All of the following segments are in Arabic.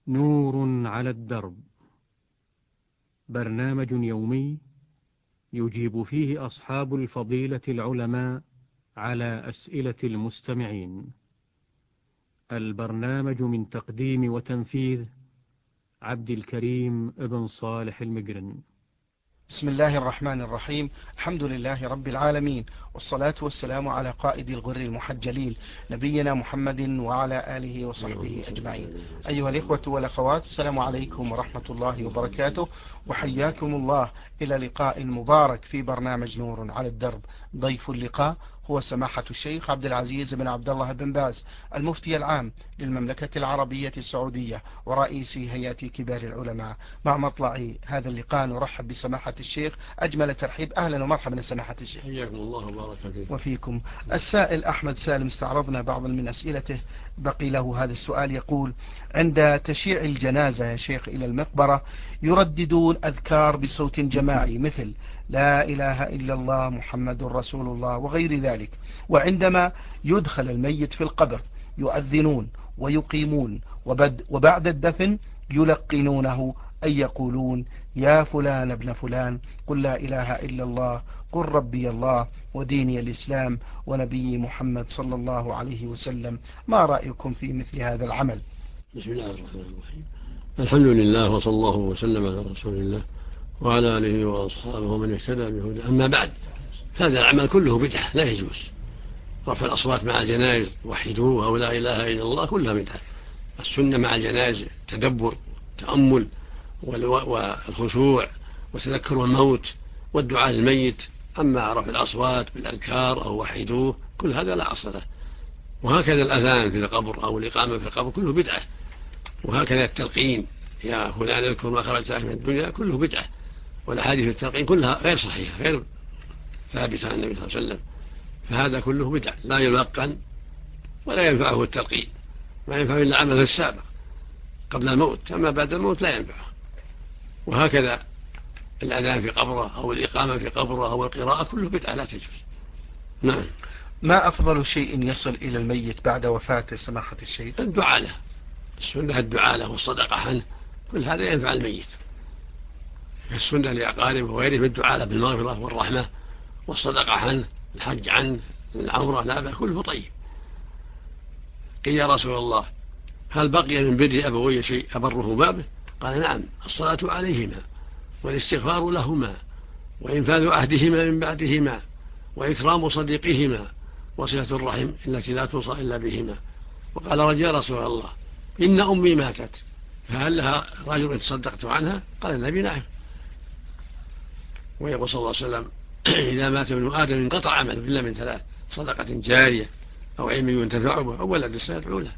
نور على الدرب، برنامج يومي يجيب فيه أصحاب الفضيلة العلماء على أسئلة المستمعين. البرنامج من تقديم وتنفيذ عبد الكريم بن صالح المقرن. بسم الله الرحمن الرحيم. الحمد لله رب العالمين، والصلاة والسلام على قائد الغر المحجلين نبينا محمد وعلى آله وصحبه أجمعين. أيها الإخوة والأخوات، السلام عليكم ورحمة الله وبركاته، وحياكم الله إلى لقاء مبارك في برنامج نور على الدرب. ضيف اللقاء هو سماحة الشيخ عبد العزيز بن عبد الله بن باز، المفتي العام للمملكة العربية السعودية ورئيس هيئة كبار العلماء. مع مطلع هذا اللقاء نرحب بسماحة الشيخ أجمل ترحيب. أهلا ومرحبا سماحة الشيخ. حياكم الله وبارك فيكم. وفيكم. السائل أحمد سالم استعرضنا بعضا من أسئلته، بقي له هذا السؤال. يقول: عند تشييع الجنازة يا شيخ إلى المقبرة يرددون أذكار بصوت جماعي مثل لا إله إلا الله محمد رسول الله وغير ذلك، وعندما يدخل الميت في القبر يؤذنون ويقيمون، وبعد الدفن يلقنونه أي يقولون يا فلان ابن فلان قل لا إله إلا الله، قل ربي الله وديني الإسلام ونبي محمد صلى الله عليه وسلم. ما رأيكم في مثل هذا العمل؟ بسم الله الرحمن الرحيم. الحمد لله وصلى الله وسلم على رسول الله وعلى آله وأصحابه ومن اهتدى بهداه. أما بعد، هذا العمل كله بدعة لا يجوز. رفع الأصوات مع الجنائز وحدوه أو لا إله إلا الله كلها بدعة. السنة مع الجنائز تدبر تأمل والخشوع وتذكر الموت والدعاء للميت. أما رفع الأصوات بالأذكار أو وحدوه كل هذا لا أصل له. وهكذا الأذان في القبر أو الإقامة في القبر كله بدعة. وهكذا التلقين يا فلان اذكر ما خرجت من الدنيا كله بدعة. والأحاديث في التلقين كلها غير صحيحة غير ثابتة عن النبي صلى الله عليه وسلم. فهذا كله بدعة لا يلقن ولا ينفعه التلقين، ما ينفعه إلا عمله السابق قبل الموت، أما بعد الموت لا ينفعه. وهكذا الأذان في قبره أو الإقامة في قبره أو القراءة كله بدعة لا تجوز. نعم. ما أفضل شيء يصل إلى الميت بعد وفاته سماحة الشيخ؟ الدعاء له، السنة الدعاء له والصدقة عنه، كل هذا ينفع الميت. السنة لأقاربه وغيره بالدعاء له بالمغفرة والرحمة والصدقة عنه، الحج عنه، العمرة لا كله طيب. قيل يا رسول الله هل بقي من بر أبوي شيء أبرهما به؟ قال نعم، الصلاة عليهما والاستغفار لهما وإنفاذ عهدهما من بعدهما وإكرام صديقهما وصلة الرحم التي لا توصى إلا بهما. وقال رجل يا رسول الله إن أمي ماتت فهل لها رجل تصدقت عنها؟ قال النبي نعم. ويقول صلى الله عليه وسلم إذا مات ابن آدم انقطع عمله إلا من ثلاث: صدقة جارية أو علم ينتفع به أو ولد سيدعو له.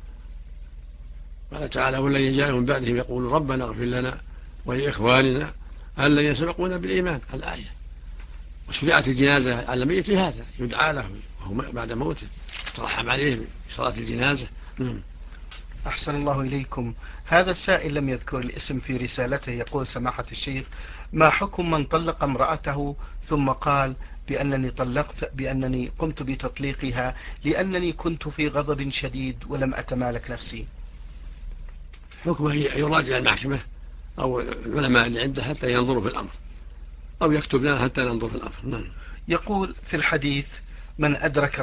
قال تعالى والذين جاءوا من بعدهم يقولون ربنا اغفر لنا ولإخواننا الذين سبقونا بالإيمان، الآية. وشرعت الجنازة على الميت لهذا، يدعى له وهو بعد موته ترحم عليه بصلاة الجنازة. أحسن الله إليكم. هذا السائل لم يذكر الاسم في رسالته، يقول سماحة الشيخ: ما حكم من طلق امرأته ثم قال بأنني قمت بتطليقها لأنني كنت في غضب شديد ولم أتمالك نفسي؟ حكمه يراجع المحكمة أو العلماء اللي عنده حتى ينظروا في الأمر، أو يكتب لنا حتى ننظر في الأمر. يقول في الحديث من أدرك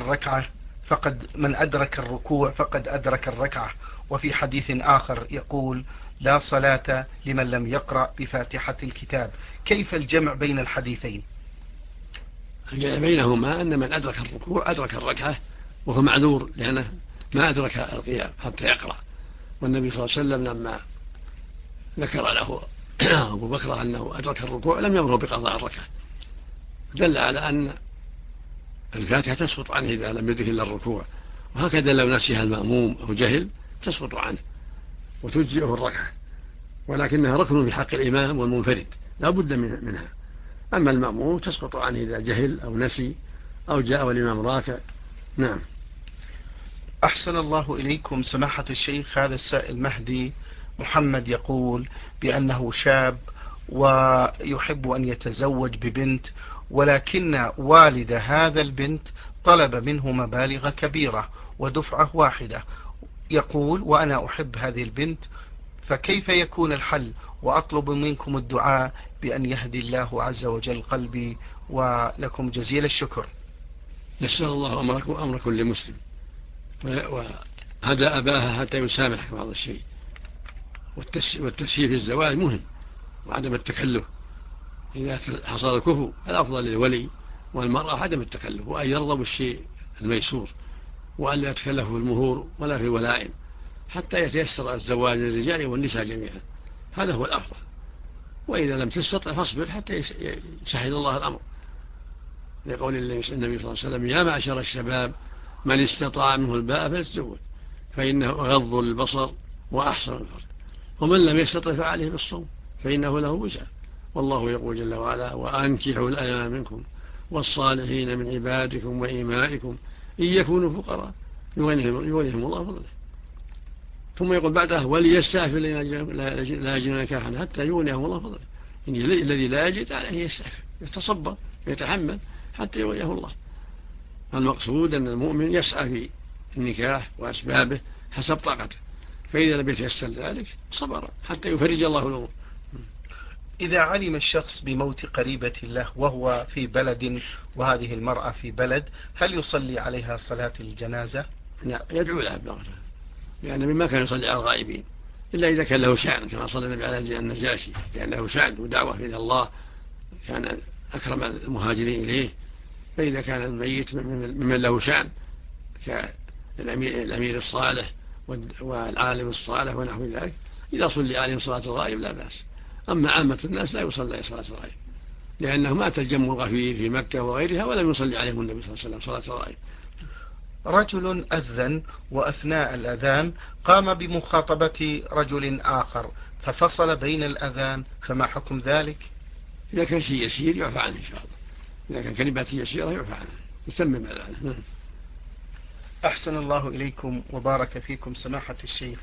الركوع فقد أدرك الركعة، وفي حديث آخر يقول لا صلاة لمن لم يقرأ بفاتحة الكتاب. كيف الجمع بين الحديثين؟ الجمع بينهما أن من أدرك الركوع أدرك الركعة وهو معذور لأنه ما أدرك القيام حتى يقرأ. والنبي صلى الله عليه وسلم لما ذكر له أبو بكر أنه أدرك الركوع لم يأمره بقضاء الركعة، دل على أن الفاتحة تسقط عنه إذا لم يدرك إلا الركوع. وهكذا لو نسيها المأموم أو جهل تسقط عنه وتجزئه الركعة، ولكنها ركن في حق الإمام والمنفرد لا بد منها. أما المأموم تسقط عنه إذا جهل أو نسي أو جاء والإمام راكع. نعم. أحسن الله إليكم سماحة الشيخ. هذا السائل مهدي محمد يقول بأنه شاب ويحب أن يتزوج ببنت، ولكن والد هذا البنت طلب منه مبالغ كبيرة ودفعة واحدة. يقول وأنا أحب هذه البنت فكيف يكون الحل؟ وأطلب منكم الدعاء بأن يهدي الله عز وجل قلبي، ولكم جزيل الشكر. نسأل الله أمر كل مسلم، وهدى أباها حتى يسامح بعض الشيء، والتسهيل في الزواج مهم، وعدم التكلف. إذا حصل الكفو الأفضل للولي والمرأة عدم التكلف، وأن يرضى بالشيء الميسور، وأن لا يتكلفوا في المهور ولا في الولائم، حتى يتيسر الزواج للرجال والنساء جميعا، هذا هو الأفضل. وإذا لم تستطع فاصبر حتى يسهل الله الأمر، لقول النبي صلى الله عليه وسلم: يا معشر الشباب من استطاع منه الباء فليتزوج فإنه أغض للبصر وأحسن الفرج، ومن لم يستطع فعليه بالصوم فإنه له وجع. والله يقول جل وعلا: وأنكحوا الأيام منكم والصالحين من عبادكم وإمائكم إن يكونوا فقراء يغنيهم الله فضله. ثم يقول بعدها: وليستعفف لا يجدون نكاحا حتى يغنيهم الله فضله. الذي لا يجد عليه يستعفف، يتصبر، يتحمل حتى يغنيه الله. المقصود أن المؤمن يسعى في النكاح وأسبابه حسب طاقته، فإذا لم يتيسر ذلك صبر حتى يفرج الله الأمور. إذا علم الشخص بموت قريبة له وهو في بلد وهذه المرأة في بلد، هل يصلي عليها صلاة الجنازة؟ لا، يدعو لها بمغفرة، لأن مما كان يصلي على الغائبين، إلا إذا كان له شأن كما صلى النبي على النجاشي، لأن له شأن ودعوة إلى الله، كان أكرم المهاجرين إليه. فإذا كان الميت ممن له شأن كالأمير الصالح والعالم الصالح ونحو ذلك، إذا صلي عليهم صلاة الغائب لا بأس. أما عامة الناس لا يصلي عليه صلاة الغائب، لأنه مات الجم الغفير في مكة وغيرها ولم يصلي عليهم النبي صلى الله عليه وسلم صلاة الغائب. رجل أذن وأثناء الأذان قام بمخاطبة رجل آخر ففصل بين الأذان، فما حكم ذلك؟ إذا كان شيء يسير يعفى عنه إن شاء الله، إذا كان كلمات يسيرة يعفى عنه، يسمم الأذان. أحسن الله إليكم وبارك فيكم سماحة الشيخ.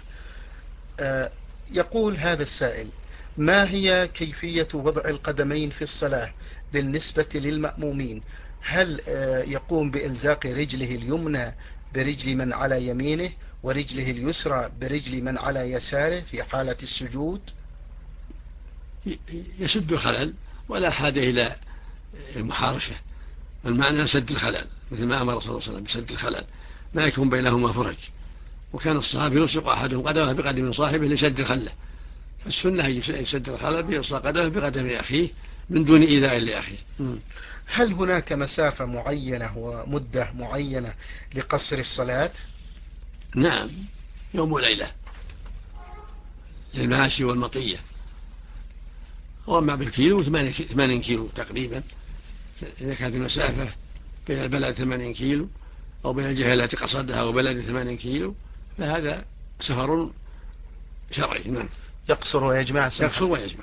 يقول هذا السائل: ما هي كيفية وضع القدمين في الصلاة بالنسبة للمأمومين؟ هل يقوم بإلزاق رجله اليمنى برجل من على يمينه ورجله اليسرى برجل من على يساره في حالة السجود؟ يسد الخلل ولا حاجة إلى المحارشة، المعنى سد الخلل، مثل ما أمر صلى الله عليه وسلم بسد الخلل، ما يكون بينهما فرج. وكان الصحابة يلصق أحدهم قدمه بقدم صاحبه لسد الخلة، فالسنة يسد الخلل بيلصق قدمه بقدم أخيه من دون إيذاء لأخيه. هل هناك مسافة معينة ومدة معينة لقصر الصلاة؟ نعم، يوم وليلة للماشي والمطية، وما بالكيلو 80 كيلو تقريبا. إذا كانت المسافة بين البلد 80 كيلو أو بين الجهة التي قصدها وبلد 80 كيلو فهذا سفر شرعي. نعم، يقصر ويجمع. يقصر ويجمع.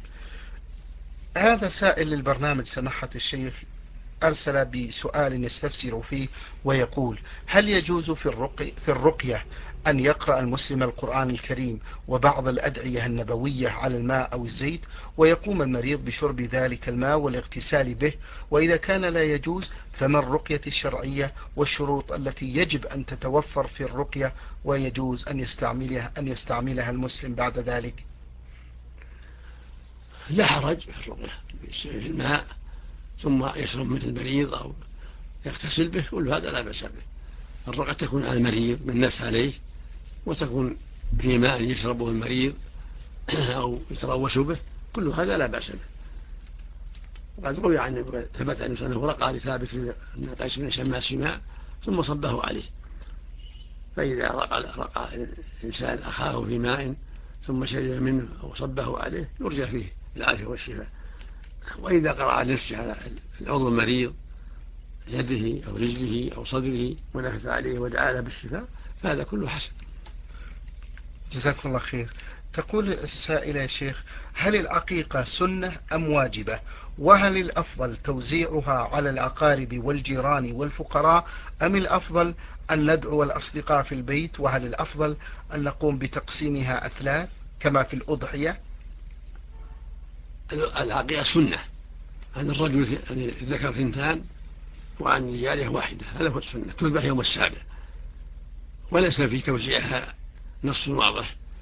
هذا سائل للبرنامج سماحة الشيخ أرسل بسؤال يستفسر فيه ويقول: هل يجوز في الرقية أن يقرأ المسلم القرآن الكريم وبعض الأدعية النبوية على الماء أو الزيت، ويقوم المريض بشرب ذلك الماء والاغتسال به؟ وإذا كان لا يجوز فما الرقية الشرعية والشروط التي يجب أن تتوفر في الرقية ويجوز أن يستعملها المسلم بعد ذلك؟ لا حرج في الرقية، في الماء ثم يشرب مثل المريض أو يغتسل به، كل هذا لا بأس به. الرقية تكون على المريض بالنفس عليه، وتكون في ماء يشربه المريض أو يتروش به، كل هذا لا بأس به. وقد روي عن ثبت عن أنه رقى لثابت أن قيس بن شماس ماء ثم صبه عليه. فإذا رقى الإنسان أخاه في ماء ثم شرب منه أو صبه عليه يرجى فيه العافية والشفاء. وإذا قرأ على نفسه على العضو المريض يده أو رجله أو صدره ونفث عليه ودعا له بالشفاء فهذا كله حسن. جزاكم الله خير. تقول السائلة: يا شيخ، هل العقيقة سنة أم واجبة؟ وهل الأفضل توزيعها على الأقارب والجيران والفقراء أم الأفضل أن ندعو الأصدقاء في البيت؟ وهل الأفضل أن نقوم بتقسيمها أثلاث كما في الأضحية؟ العقيقة سنة، عن الرجل ذكر 2 وعن الجارية 1، هذا هو السنة، تذبح يوم 7، وليس في توزيعها نص واضح،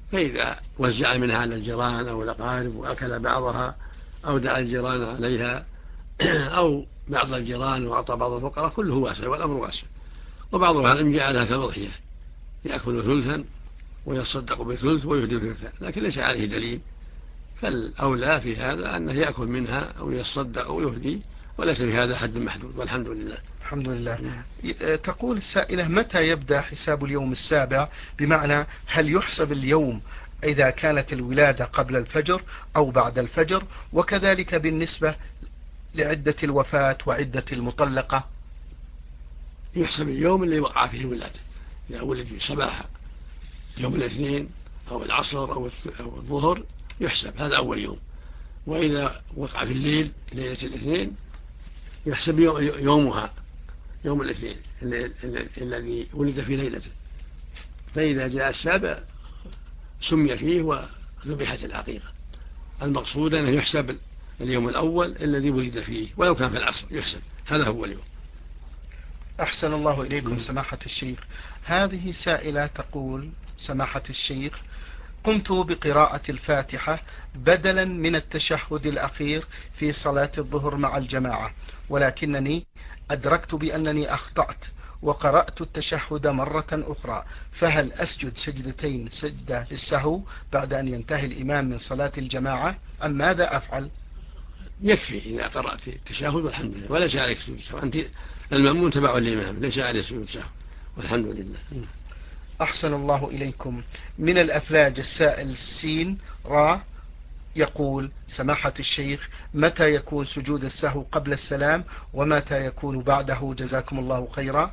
فإذا وزع منها على الجيران أو الأقارب وأكل بعضها أو دعا الجيران عليها أو بعض الجيران وأعطى بعض الفقراء كله واسع والأمر واسع. وبعض أهل العلم جعلها كالأضحية، يأكل ثلثا ويصدق بثلث ويهدي ثلثا، لكن ليس عليه دليل، فالأولى في هذا أنه يأكل منها أو يصدق أو يهدي، وليس في هذا حد محدود، والحمد لله. الحمد لله. تقول السائلة: متى يبدأ حساب اليوم السابع؟ بمعنى هل يحسب اليوم إذا كانت الولادة قبل الفجر أو بعد الفجر؟ وكذلك بالنسبة لعدة الوفاة وعدة المطلقة. يحسب اليوم اللي وقع فيه الولادة، إذا ولد في صباح يوم الاثنين أو العصر أو الظهر يحسب هذا أول يوم. وإذا وقع في الليل ليلة الاثنين يحسب يومها يوم الاثنين الذي ولد في ليلته، فإذا جاء السابع سمي فيه وذبحت العقيقة. المقصود أنه يحسب اليوم الأول الذي ولد فيه ولو كان في العصر يحسب هذا هو اليوم. أحسن الله إليكم سماحة الشيخ. هذه سائلة تقول: سماحة الشيخ، قمت بقراءة الفاتحة بدلا من التشهد الأخير في صلاة الظهر مع الجماعة، ولكنني أدركت بأنني أخطأت وقرأت التشهد مرة أخرى، فهل أسجد سجدتين سجدة للسهو بعد أن ينتهي الإمام من صلاة الجماعة أم ماذا أفعل؟ يكفي إذا قرأت التشهد والحمد لله، وليس عليك سجود السهو، أنت المأمون تبع الإمام، ليس عليك سجود السهو والحمد لله. أحسن الله إليكم. من الأفلاج السائل سين را يقول: سماحة الشيخ، متى يكون سجود السهو قبل السلام ومتى يكون بعده؟ جزاكم الله خيرا.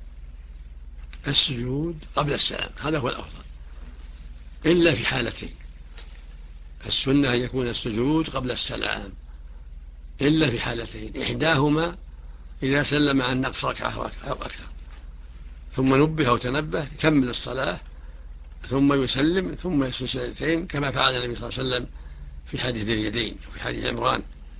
السجود قبل السلام هذا هو الأفضل، إلا في حالتين: السنة أن يكون السجود قبل السلام إلا في حالتين، إحداهما إذا سلم عن نقص ركعة أو أكثر ثم نبه أو تنبه يكمل الصلاة ثم يسلم ثم يسجد سجدتين كما فعل النبي صلى الله عليه وسلم في حديث اليدين وفي حديث عمران.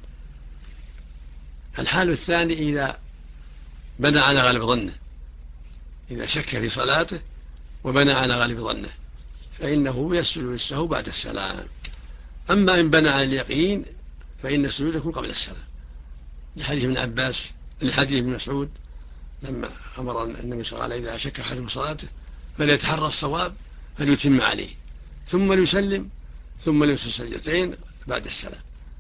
الحال الثاني إذا بنى على غالب ظنه، إذا شك في صلاته وبنى على غالب ظنه فإنه يسجد للسهو بعد السلام. أما إن بنى على اليقين فإن السجود يكون قبل السلام، لحديث ابن عباس، لحديث ابن مسعود لما أمر النبي صلى الله عليه وسلم إذا شك أحد في صلاته فليتحرى الصواب فليتم عليه ثم ليسلم ثم ليسجد سجدتين بعد السلام.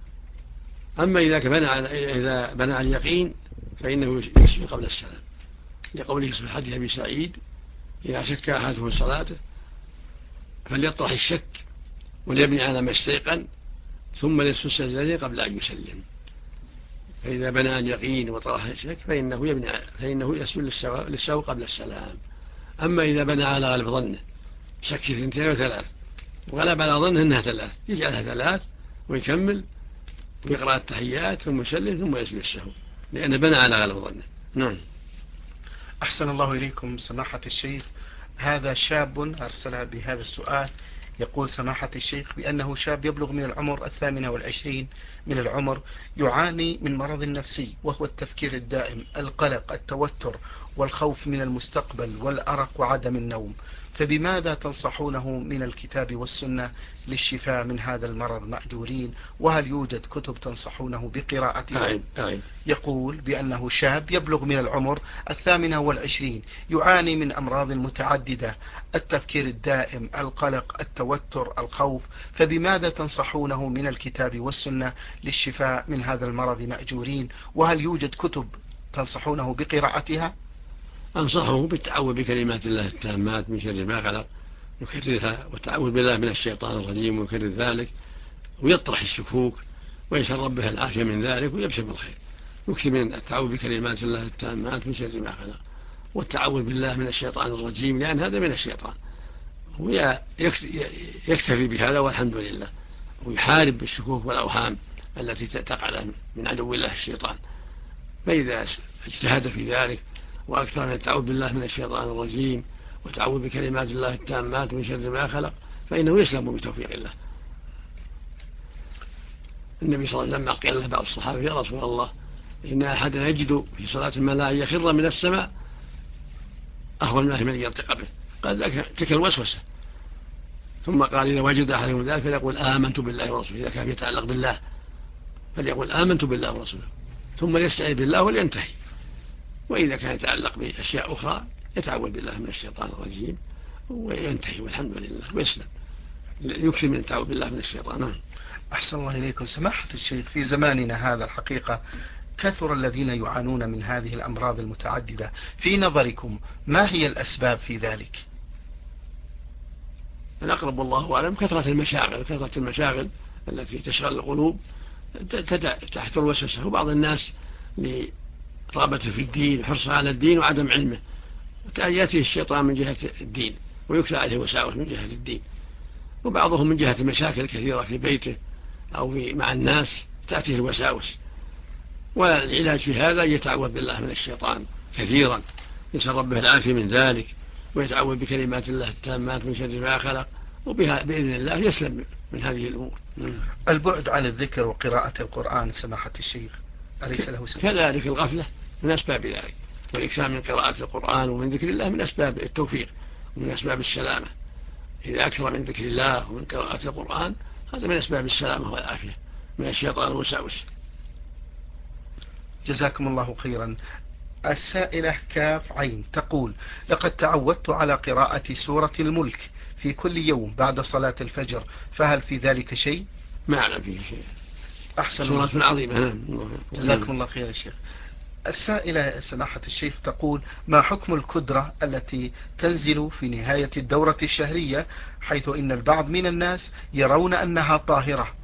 أما إذا بنى على اليقين فإنه يسجد قبل السلام، لقوله في حديث أبي سعيد: إذا شك أحدهم في صلاته فليطرح الشك وليبني على ما استيقن ثم ليسجد سجدتين قبل أن يسلم. فإذا بنى اليقين وطرح الشك فإنه يسجد للسهو قبل السلام. أما إذا بنى على غالب ظنه، شك في 2 أو 3 وغلب على ظنه أنها 3، يجعلها 3 ويكمل ويقرأ التحيات ثم يسلم ثم يسجد السهو، لأنه بنى على غالب ظنه. نعم. أحسن الله إليكم سماحة الشيخ. هذا شاب أرسل بهذا السؤال، يقول: سماحة الشيخ، بأنه شاب يبلغ من العمر 28 من العمر، يعاني من مرض نفسي وهو التفكير الدائم، القلق، التوتر والخوف من المستقبل والأرق وعدم النوم، فبماذا تنصحونه من الكتاب والسنة للشفاء من هذا المرض مأجورين؟ وهل يوجد كتب تنصحونه بقراءتها؟ يقول بأنه شاب يبلغ من العمر 28 يعاني من أمراض متعددة، التفكير الدائم، القلق، التوتر، الخوف، فبماذا تنصحونه من الكتاب والسنة للشفاء من هذا المرض مأجورين؟ وهل يوجد كتب تنصحونه بقراءتها؟ أنصحه بالتعوذ بكلمات الله التامات من شر ما خلق، يكررها، والتعوذ بالله من الشيطان الرجيم ويكرر ذلك، ويطرح الشكوك ويسأل ربه العافية من ذلك ويبشر بالخير. يكثر من التعوذ بكلمات الله التامات من شر ما خلق والتعوذ بالله من الشيطان الرجيم، لأن هذا من الشيطان، ويكتفي بهذا والحمد لله، ويحارب بالشكوك والأوهام التي تقع من عدو الله الشيطان. فإذا اجتهد في ذلك وأكثر من التعوذ بالله من الشيطان الرجيم وتعوذ بكلمات الله التامات من شر ما خلق فإنه يسلم بتوفيق الله. النبي صلى الله عليه وسلم قال له بعض الصحابة: يا رسول الله، إن أحدا يجد في صلاة ما لا يخر من السماء أهون ما من يرتقى به. قال: ذاك تلك الوسوسة، ثم قال إذا وجد أحدهم ذلك فليقول آمنت بالله ورسوله، إذا كان يتعلق بالله فليقول آمنت بالله ورسوله، ثم يستعيذ بالله ولينتهي. وإذا كان يتعلق بأشياء أخرى يتعوذ بالله من الشيطان الرجيم وينتهي، والحمد لله، ويسلم. يكثر من التعوذ بالله من الشيطان. أحسن الله إليكم سماحة الشيخ. في زماننا هذا الحقيقة كثر الذين يعانون من هذه الأمراض المتعددة، في نظركم ما هي الأسباب في ذلك؟ الأقرب والله أعلم كثرة المشاغل التي تشغل القلوب تحت الوسوسة، وبعض الناس لرغبته في الدين وحرصه على الدين وعدم علمه يأتيه الشيطان من جهة الدين ويكثر عليه وساوس من جهة الدين، وبعضهم من جهة المشاكل الكثيرة في بيته أو مع الناس تأتيه الوساوس. والعلاج في هذا يتعوذ بالله من الشيطان كثيرا، يسأل ربه العافية من ذلك، ويتعوذ بكلمات الله التامات من شر ما خلق، وبها بإذن الله يسلم من هذه الأمور. البعد عن الذكر وقراءة القرآن سماحة الشيخ أليس له سبب؟ كذلك الغفلة من أسباب ذلك، والإكثار من قراءة القرآن ومن ذكر الله من أسباب التوفيق ومن أسباب السلامة. إذا أكثر من ذكر الله ومن قراءة القرآن هذا من أسباب السلامة والعافية من الشيطان والوساوس. جزاكم الله خيرا. السائلة كاف عين تقول: لقد تعودت على قراءة سورة الملك في كل يوم بعد صلاة الفجر، فهل في ذلك شيء؟ ما أعلم فيه شيء. أحسن سورة عظيمة. نعم. جزاكم الله خير يا شيخ. السائلة سماحة الشيخ تقول: ما حكم الكدرة التي تنزل في نهاية الدورة الشهرية، حيث إن البعض من الناس يرون أنها طاهرة؟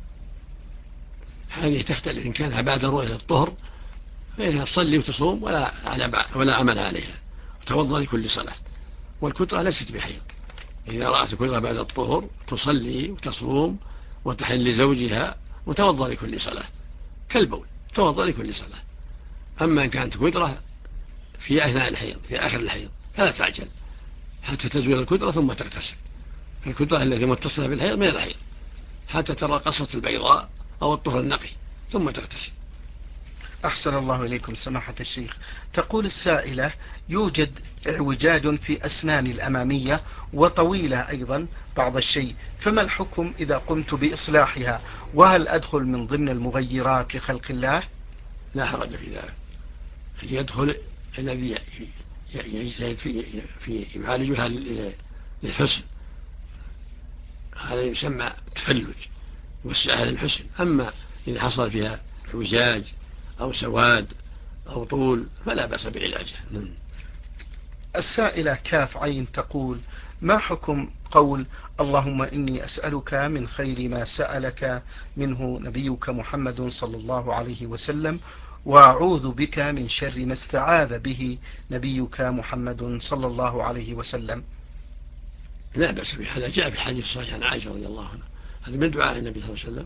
هذه تختلف، إن كانها بعد رؤية الطهر فإنها تصلي وتصوم ولا عمل عليها، وتوضأ لكل صلاة. والكدرة ليست بحيض، إذا رأت الكدرة بعد الطهر تصلي وتصوم وتحل لزوجها وتوضأ لكل صلاة كالبول، توضأ لكل صلاة. أما إن كانت كدرة في أثناء الحيض في آخر الحيض فلا تعجل حتى تزول الكدرة ثم تغتسل. الكدرة التي متصلة بالحيض من الحيض حتى ترى قصة البيضاء أو الطهر النقي ثم تغتسل. أحسن الله إليكم سماحة الشيخ. تقول السائلة: يوجد اعوجاج في أسنان الأمامية وطويلة أيضا بعض الشيء، فما الحكم إذا قمت بإصلاحها؟ وهل أدخل من ضمن المغيرات لخلق الله؟ لا حرج في ذلك، يدخل الذي يجتهد في يعالجها للحسن، هذا يسمى تفلج والسعة للحسن. أما إذا حصل فيها اعوجاج أو سواد أو طول فلا بأس بعلاجه. السائلة كاف عين تقول: ما حكم قول اللهم إني أسألك من خير ما سألك منه نبيك محمد صلى الله عليه وسلم، وأعوذ بك من شر ما استعاذ به نبيك محمد صلى الله عليه وسلم؟ لا بأس به، هذا جاء في الحديث الصحيح عن عائشة رضي الله عنها، هذا من دعاء النبي صلى الله عليه وسلم.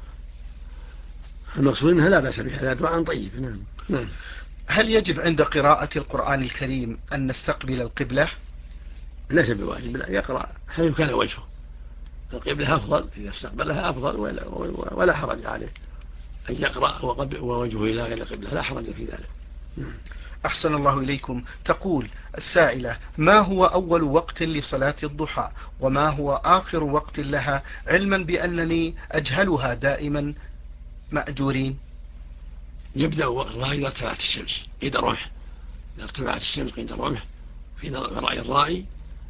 المقصود انها لا بأس به، هذا دعاء طيب. نعم. هل يجب عند قراءة القرآن الكريم أن نستقبل القبلة؟ ليس بواجب، لا، يقرأ حيث كان وجهه، القبلة أفضل، إذا استقبلها أفضل ولا حرج عليه أن يقرأ ووجهه إلى غير القبلة، لا حرج في ذلك. أحسن الله إليكم. تقول السائلة: ما هو أول وقت لصلاة الضحى، وما هو آخر وقت لها، علما بأنني أجهلها دائما مأجورين؟ يبدأ وقتها إذا ارتفعت الشمس قيد رمح، إذا ارتفعت الشمس قيد رمح في رأي الرائي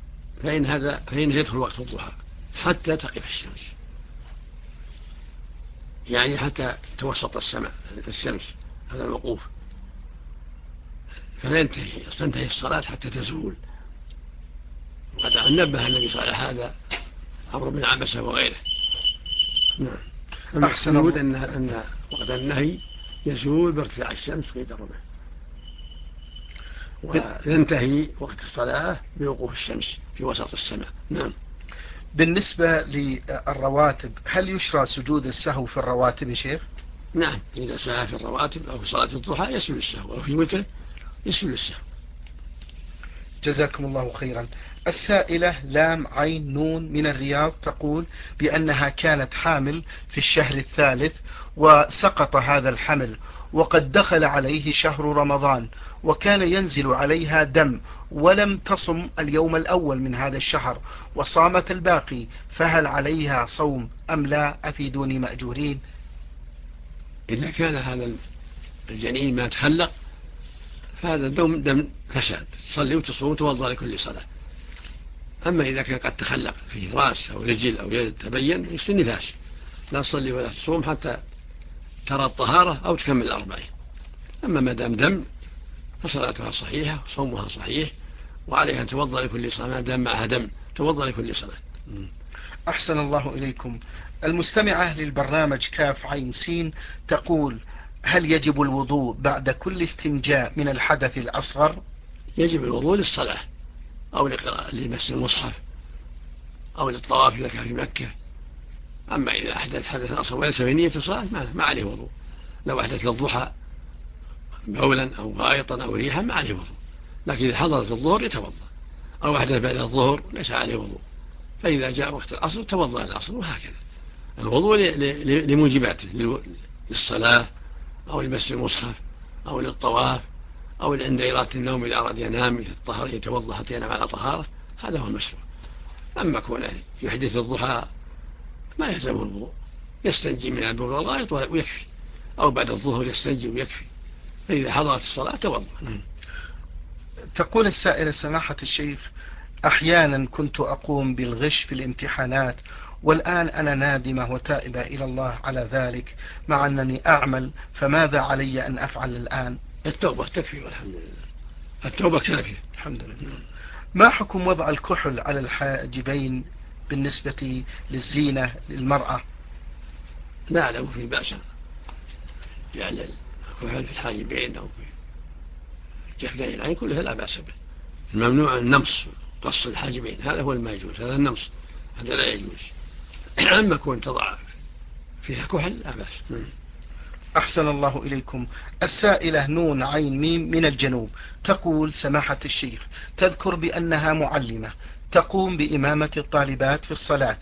فإن يدخل وقت الضحى حتى تقف الشمس، يعني حتى توسط السماء الشمس، هذا الوقوف، فلا تنتهي الصلاة حتى تزول. وقد نبه النبي صلى الله عليه وسلم هذا عمرو بن عبسة وغيره. نعم. أحسن الله. أن وقت النهي يزول بارتفاع الشمس قيد الرمح، وينتهي وقت الصلاة بوقوف الشمس في وسط السماء. نعم. بالنسبة للرواتب، هل يشرع سجود السهو في الرواتب يا شيخ؟ نعم، إذا سهى في الرواتب أو في صلاة الضحى يسجد السهو، أو في وتره يسجد السهو. جزاكم الله خيرا. السائلة لام عين نون من الرياض تقول بأنها كانت حامل في الشهر الثالث وسقط هذا الحمل وقد دخل عليه شهر رمضان وكان ينزل عليها دم ولم تصم اليوم الأول من هذا الشهر وصامت الباقي، فهل عليها صوم أم لا؟ أفيدوني مأجورين. إذا كان هذا الجنين ما تخلق فهذا دم فساد، تصلي وتصوم وتوضأ لكل صلاة. أما إذا كان قد تخلق فيه رأس أو رجل أو يد تبين يصير نفاس، لا تصلي ولا تصوم حتى ترى الطهارة أو تكمل 40. أما ما دام دم فصلاتها صحيحة وصومها صحيح، وعليها أن توضأ لكل صلاة ما دام معها دم، توضأ لكل صلاة. أحسن الله إليكم. المستمعة للبرنامج كاف عين سين تقول هل يجب الوضوء بعد كل استنجاء من الحدث الأصغر؟ يجب الوضوء للصلاة أو لمس المصحف أو للطواف إذا كان في مكة. أما إذا أحدث حدث أصغر وليس في نية الصلاة ما عليه وضوء. لو أحدث للضحى بولا أو غائطا أو ريحا ما عليه وضوء، لكن إذا حضرت الظهر يتوضأ، أو أحدث بعد الظهر ليس عليه وضوء، فإذا جاء وقت العصر توضأ العصر. وهكذا الوضوء لموجباته، للصلاة أو لمس المصحف أو للطواف أو عند إرادة النوم إذا أراد ينام الطهر يتوضأ حتى ينام على طهارة، هذا هو المشروع. أما كونه يحدث الضحى ما يلزم الوضوء، يستنجي من البول والغائط ويكفي، أو بعد الظهر يستنجي ويكفي، فإذا حضرت الصلاة توضأ. تقول السائلة سماحة الشيخ أحيانا كنت أقوم بالغش في الامتحانات والآن أنا نادمة وتائبة إلى الله على ذلك مع أنني أعمل، فماذا علي أن أفعل الآن؟ التوبة تكفي والحمد لله، التوبة كافية الحمد لله. ما حكم وضع الكحل على الحاجبين بالنسبة للزينة للمرأة؟ لا أعلم في بأس جعل الكحل في الحاجبين أو في جفني العين كلها لا بأس به. الممنوع النمص قص الحاجبين، هذا هو ما يجوز، هذا النمص هذا لا يجوز. أما كون تضع فيها كحل لا بأس. أحسن الله إليكم. السائلة نون عين ميم من الجنوب تقول سماحة الشيخ تذكر بأنها معلمة تقوم بإمامة الطالبات في الصلاة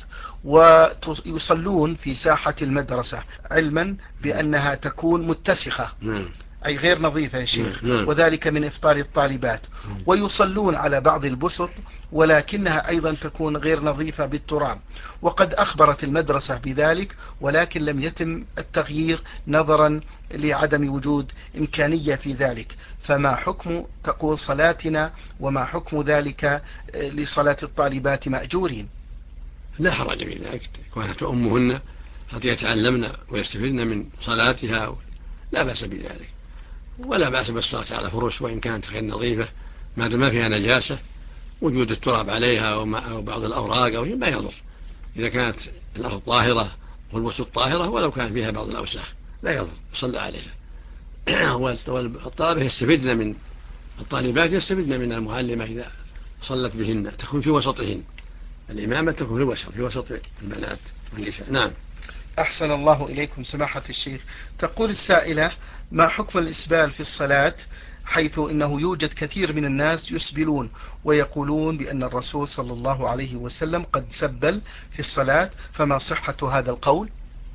ويصلون في ساحة المدرسة علما بأنها تكون متسخة أي غير نظيفة يا شيخ، وذلك من إفطار الطالبات، ويصلون على بعض البسط ولكنها أيضا تكون غير نظيفة بالتراب، وقد أخبرت المدرسة بذلك ولكن لم يتم التغيير نظرا لعدم وجود إمكانية في ذلك، فما حكم تقول صلاتنا وما حكم ذلك لصلاة الطالبات مأجورين؟ لا حرج في ذلك، كونها تؤمهن حتى يتعلمن ويستفدن من صلاتها لا بأس بذلك، ولا بأس بالصلاة على فرش وإن كانت غير نظيفة ما دام ما فيها نجاسة، وجود التراب عليها أو بعض الأوراق أو ما يضر، إذا كانت الأرض طاهرة والبسط طاهرة ولو كان فيها بعض الأوساخ لا يضر صلى عليها. والطلبة يستفدن من الطالبات يستفدن من المعلمة إذا صلت بهن تكون في وسطهن، الإمامة تكون في وسط البنات والنساء. نعم. أحسن الله إليكم سماحة الشيخ. تقول السائلة ما حكم الإسبال في الصلاة، حيث إنه يوجد كثير من الناس يسبلون ويقولون بأن الرسول صلى الله عليه وسلم قد سبل في الصلاة، فما صحة هذا القول؟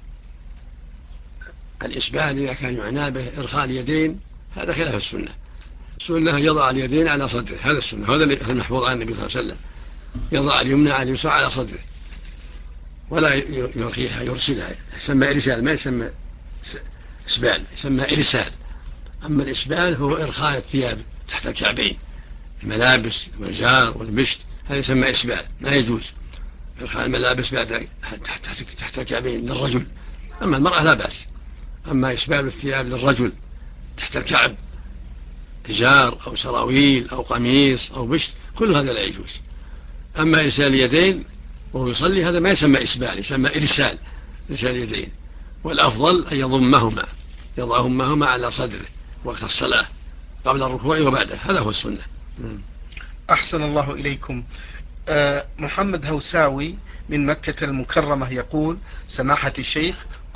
الإسبال إذا كان يعنى به إرخاء اليدين هذا خلاف السنة. السنة يضع اليدين على صدره، هذا السنة، هذا المحفوظ عن النبي صلى الله عليه وسلم، يضع اليمنى على اليسرى على صدره ولا يرخيها يرسلها، يسمى إرسال ما يسمى إسبال، يسمى إرسال. أما الإسبال هو إرخاء الثياب تحت الكعبين، الملابس والإزار والمشط، هذا يسمى إسبال، ما يجوز إرخاء الملابس بعد تحت الكعبين للرجل، أما المرأة لا بأس. أما إسبال الثياب للرجل تحت الكعب إزار أو سراويل أو قميص أو مشط كل هذا لا يجوز. أما إرسال اليدين وهو يصلي هذا ما يسمى إسبال، يسمى إرسال اليدين، والأفضل أن يضعهما على صدره وقت الصلاة قبل الركوع وبعده، هذا هو السنة. أحسن الله إليكم. محمد هوساوي من مكة المكرمة يقول سماحة الشيخ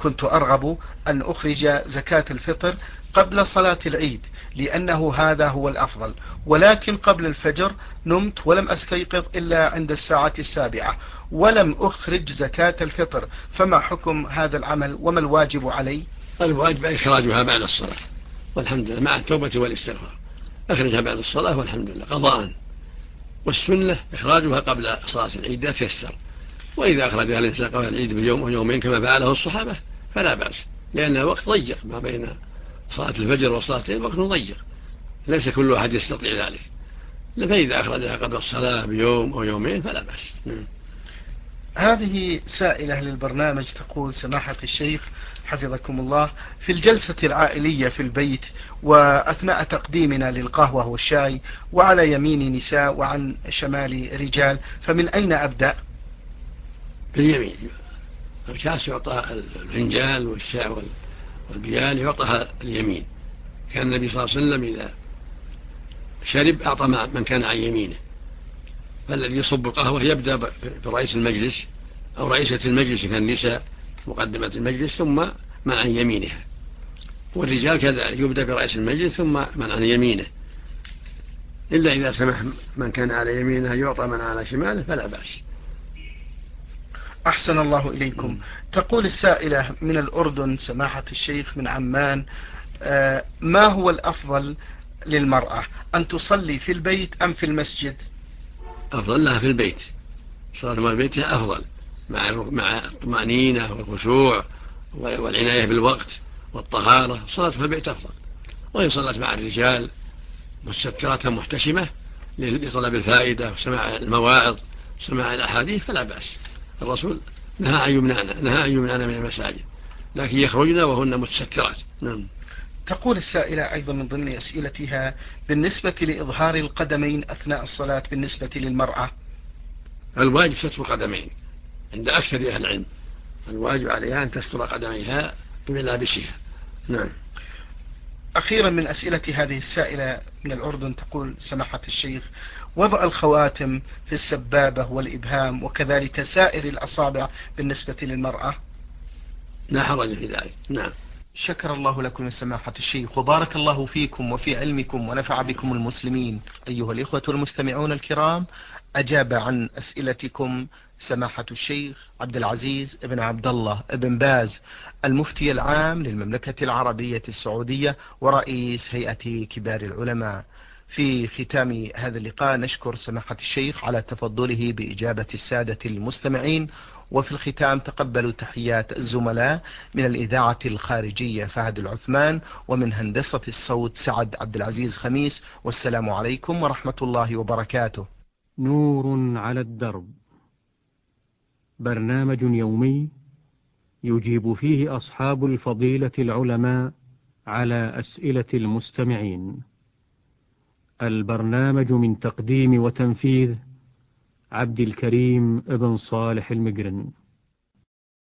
كنت أرغب أن أخرج زكاة الفطر قبل صلاة العيد لأنه هذا هو الأفضل، ولكن قبل الفجر نمت ولم أستيقظ إلا عند الساعة 7 ولم أخرج زكاة الفطر، فما حكم هذا العمل وما الواجب علي؟ الواجب إخراجها بعد الصلاة والحمد لله مع التوبة والاستغفار. أخرجها بعد الصلاة والحمد لله قضاء، والسنة إخراجها قبل صلاة العيد إذا تيسر، وإذا أخرجها الإنسان قبل العيد بيوم أو يومين كما فعله الصحابة فلا بأس، لأن الوقت ضيق ما بين صلاة الفجر وصلاتين وقت ضيق ليس كل أحد يستطيع ذلك، فإذا أخرجها قبل الصلاة بيوم أو يومين فلا بأس. هذه سائلة للبرنامج تقول: سماحة الشيخ حفظكم الله، في الجلسة العائلية في البيت وأثناء تقديمنا للقهوة والشاي وعلى يميني نساء وعن شمالي رجال، فمن أين أبدأ؟ باليمين، الكاس يعطى الفنجان والشاي والبيال يعطىها اليمين، كان النبي صلى الله عليه وسلم إذا شرب أعطى من كان عن يمينه، فالذي يصب القهوة يبدأ برئيس المجلس أو رئيسة المجلس كان النساء مقدمة المجلس ثم من عن يمينها، والرجال كذلك يبدأ برئيس المجلس ثم من عن يمينه، إلا إذا سمح من كان على يمينه يعطى من على شماله فلا بأس. أحسن الله إليكم. تقول السائلة من الأردن: سماحة الشيخ من عمان، ما هو الأفضل للمرأة، أن تصلي في البيت أم في المسجد؟ أفضل لها في البيت، صلاة في البيت أفضل مع الطمأنينة والخشوع والعناية بالوقت والطهارة، صلاة في البيت أفضل، وإن صلت مع الرجال مستترة محتشمة لطلب الفائدة وسماع المواعظ وسماع الأحاديث فلا بأس، الرسول نهى أن يمنعنا من المساجد، لكن يخرجن وهن متسترات. نعم. تقول السائلة أيضا من ضمن أسئلتها: بالنسبة لإظهار القدمين أثناء الصلاة بالنسبة للمرأة؟ الواجب ستر قدمين عند أكثر أهل العلم، الواجب عليها أن تستر قدميها بملابسها. نعم. أخيرا من أسئلة هذه السائلة من الأردن تقول: سماحة الشيخ، وضع الخواتم في السبابة والإبهام وكذلك سائر الأصابع بالنسبة للمرأة؟ لا حرج في ذلك. نعم. شكر الله لكم سماحة الشيخ، وبارك الله فيكم وفي علمكم ونفع بكم المسلمين. أيها الإخوة المستمعون الكرام، أجاب عن أسئلتكم سماحة الشيخ عبد العزيز بن عبد الله بن باز، المفتي العام للمملكة العربية السعودية ورئيس هيئة كبار العلماء. في ختام هذا اللقاء نشكر سماحة الشيخ على تفضله بإجابة السادة المستمعين، وفي الختام تقبلوا تحيات الزملاء من الإذاعة الخارجية فهد العثمان، ومن هندسة الصوت سعد عبد العزيز خميس، والسلام عليكم ورحمة الله وبركاته. نور على الدرب، برنامج يومي يجيب فيه أصحاب الفضيلة العلماء على أسئلة المستمعين. البرنامج من تقديم وتنفيذ عبد الكريم ابن صالح المقرن.